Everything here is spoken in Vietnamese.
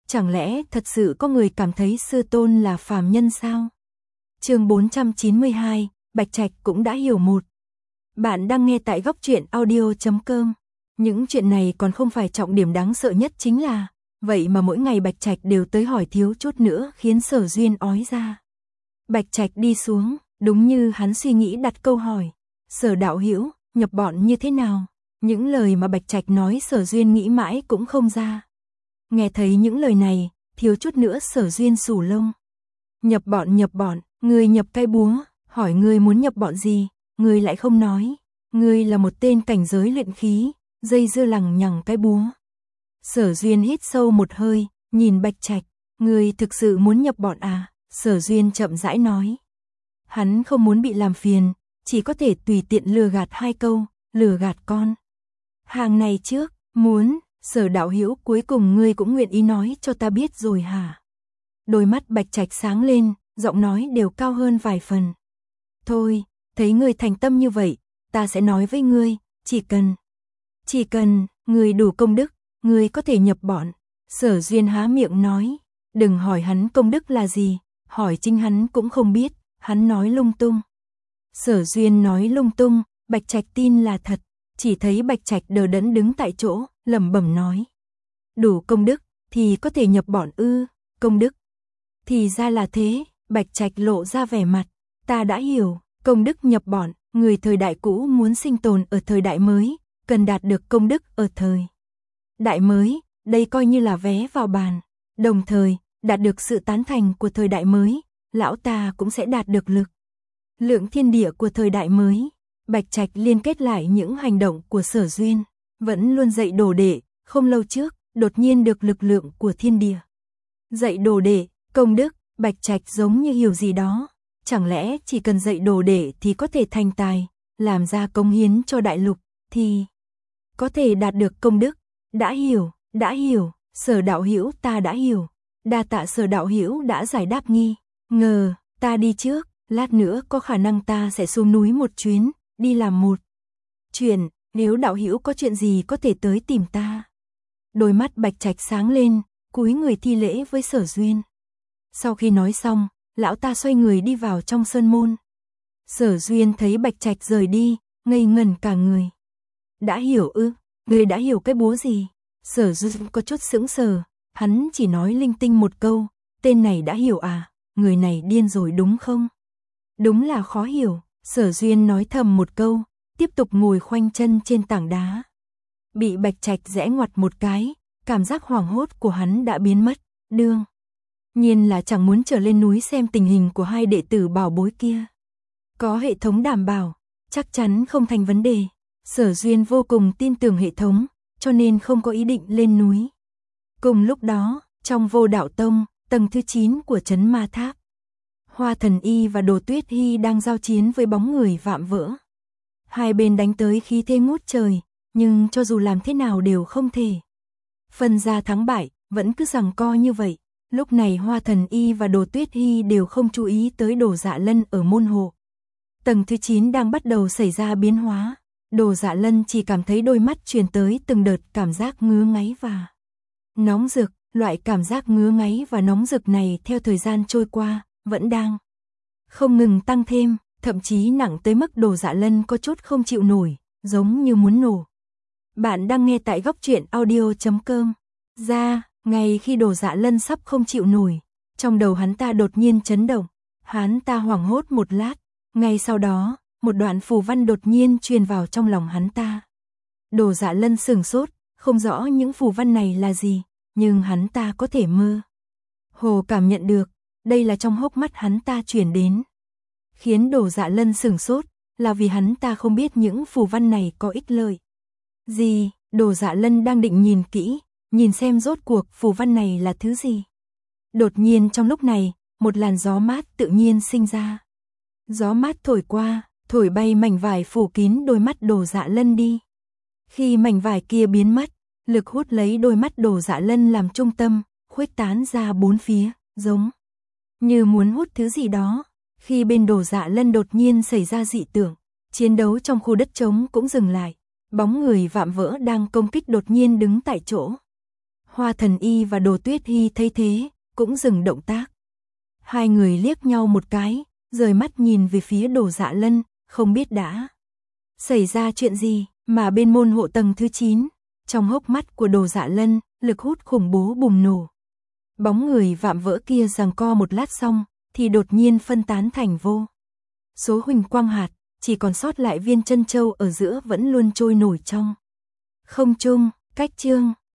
Chẳng lẽ thật sự có người cảm thấy sư tôn là phàm nhân sao? Chương 492, Bạch Trạch cũng đã hiểu một. Bạn đang nghe tại Góc Truyện Audio.com. Những chuyện này còn không phải trọng điểm đáng sợ nhất chính là, vậy mà mỗi ngày Bạch Trạch đều tới hỏi thiếu chút nữa khiến Sở Duyên ói ra. Bạch Trạch đi xuống, đúng như hắn suy nghĩ đặt câu hỏi. Sở đạo hữu, nhập bọn như thế nào? Những lời mà Bạch Trạch nói Sở Duyên nghĩ mãi cũng không ra. Nghe thấy những lời này, thiếu chút nữa Sở Duyên sủ lông. Nhập bọn, ngươi nhập cái búa, hỏi ngươi muốn nhập bọn gì, ngươi lại không nói. Ngươi là một tên cảnh giới luyện khí, dây dưa lằng nhằng cái búa. Sở Duyên hít sâu một hơi, nhìn Bạch Trạch, ngươi thực sự muốn nhập bọn à? Sở Duyên chậm rãi nói. Hắn không muốn bị làm phiền, chỉ có thể tùy tiện lừa gạt hai câu, lừa gạt con. Hàng này trước, muốn, Sở đạo hữu cuối cùng ngươi cũng nguyện ý nói cho ta biết rồi hả? Đôi mắt Bạch Trạch sáng lên, giọng nói đều cao hơn vài phần. Thôi, thấy ngươi thành tâm như vậy, ta sẽ nói với ngươi, chỉ cần, ngươi đủ công đức, ngươi có thể nhập bọn. Sở Duyên há miệng nói, đừng hỏi hắn công đức là gì, hỏi chính hắn cũng không biết, hắn nói lung tung. Sở Duyên nói lung tung, Bạch Trạch tin là thật, chỉ thấy Bạch Trạch đờ đẫn đứng tại chỗ, lẩm bẩm nói. Đủ công đức, thì có thể nhập bọn ư, công đức. Thì ra là thế, Bạch Trạch lộ ra vẻ mặt, ta đã hiểu, công đức nhập bọn, người thời đại cũ muốn sinh tồn ở thời đại mới, cần đạt được công đức ở thời đại mới, đây coi như là vé vào bàn, đồng thời, đạt được sự tán thành của thời đại mới, lão ta cũng sẽ đạt được lực lượng thiên địa của thời đại mới. Bạch Trạch liên kết lại những hành động của Sở Duyên, vẫn luôn dạy đồ đệ, không lâu trước, đột nhiên được lực lượng của thiên địa. Dạy đồ đệ, công đức, Bạch Trạch giống như hiểu gì đó, chẳng lẽ chỉ cần dạy đồ đệ thì có thể thành tài, làm ra cống hiến cho đại lục, thì có thể đạt được công đức. Đã hiểu, Sở đạo hữu ta đã hiểu, đa tạ Sở đạo hữu đã giải đáp nghi ngờ, ta đi trước, lát nữa có khả năng ta sẽ xuống núi một chuyến, đi làm một chuyện, nếu đạo hữu có chuyện gì có thể tới tìm ta. Đôi mắt Bạch Trạch sáng lên, cúi người thi lễ với Sở Duyên. Sau khi nói xong, lão ta xoay người đi vào trong sơn môn. Sở Duyên thấy Bạch Trạch rời đi, ngây ngẩn cả người. Đã hiểu ư? Ngươi đã hiểu cái búa gì? Sở Duyên có chút sững sờ, hắn chỉ nói linh tinh một câu, tên này đã hiểu à? Người này điên rồi đúng không? Đúng là khó hiểu, Sở Duyên nói thầm một câu, tiếp tục ngồi khoanh chân trên tảng đá. Bị Bạch Trạch rẽ ngoặt một cái, cảm giác hoảng hốt của hắn đã biến mất, đương nhiên là chẳng muốn trở lên núi xem tình hình của hai đệ tử bảo bối kia. Có hệ thống đảm bảo, chắc chắn không thành vấn đề. Sở Duyên vô cùng tin tưởng hệ thống, cho nên không có ý định lên núi. Cùng lúc đó, trong Vô Đạo Tông, tầng thứ 9 của trấn Ma Tháp, Hoa Thần Y và Đồ Tuyết Hy đang giao chiến với bóng người vạm vỡ. Hai bên đánh tới khí thế ngút trời, nhưng cho dù làm thế nào đều không thể phân ra thắng bại, vẫn cứ giằng co như vậy. Lúc này Hoa Thần Y và Đồ Tuyết Hy đều không chú ý tới Đồ Dạ Lân ở môn hộ. Tầng thứ 9 đang bắt đầu xảy ra biến hóa. Đồ Dạ Lân chỉ cảm thấy đôi mắt truyền tới từng đợt cảm giác ngứa ngáy và nóng rực. Loại cảm giác ngứa ngáy và nóng rực này theo thời gian trôi qua, vẫn đang không ngừng tăng thêm, thậm chí nặng tới mức Đồ Dạ Lân có chút không chịu nổi, giống như muốn nổ. Bạn đang nghe tại Góc Truyện Audio.com. Ngay khi Đồ Dạ Lân sắp không chịu nổi, trong đầu hắn ta đột nhiên chấn động, hắn ta hoảng hốt một lát, ngay sau đó, một đoạn phù văn đột nhiên truyền vào trong lòng hắn ta. Đồ Dạ Lân sửng sốt, không rõ những phù văn này là gì, nhưng hắn ta có thể mơ hồ cảm nhận được, đây là trong hốc mắt hắn ta truyền đến. Khiến Đồ Dạ Lân sửng sốt, là vì hắn ta không biết những phù văn này có ích lợi gì. Đồ Dạ Lân đang định nhìn kỹ, nhìn xem rốt cuộc phù văn này là thứ gì. Đột nhiên trong lúc này, một làn gió mát tự nhiên sinh ra. Gió mát thổi qua, thổi bay mảnh vải phủ kín đôi mắt Đồ Dạ Lân đi. Khi mảnh vải kia biến mất, lực hút lấy đôi mắt Đồ Dạ Lân làm trung tâm, khuếch tán ra bốn phía, giống như muốn hút thứ gì đó. Khi bên Đồ Dạ Lân đột nhiên xảy ra dị tượng, chiến đấu trong khu đất trống cũng dừng lại. Bóng người vạm vỡ đang công kích đột nhiên đứng tại chỗ. Hoa Thần Y và Đồ Tuyết Hy thấy thế, cũng dừng động tác. Hai người liếc nhau một cái, rời mắt nhìn về phía Đồ Dạ Lân, không biết đã xảy ra chuyện gì, mà bên môn hộ tầng thứ 9, trong hốc mắt của Đồ Dạ Lân, lực hút khủng bố bùng nổ. Bóng người vạm vỡ kia giằng co một lát xong, thì đột nhiên phân tán thành vô số huỳnh quang hạt, chỉ còn sót lại viên chân châu ở giữa vẫn luôn trôi nổi trong không trung. Cách chương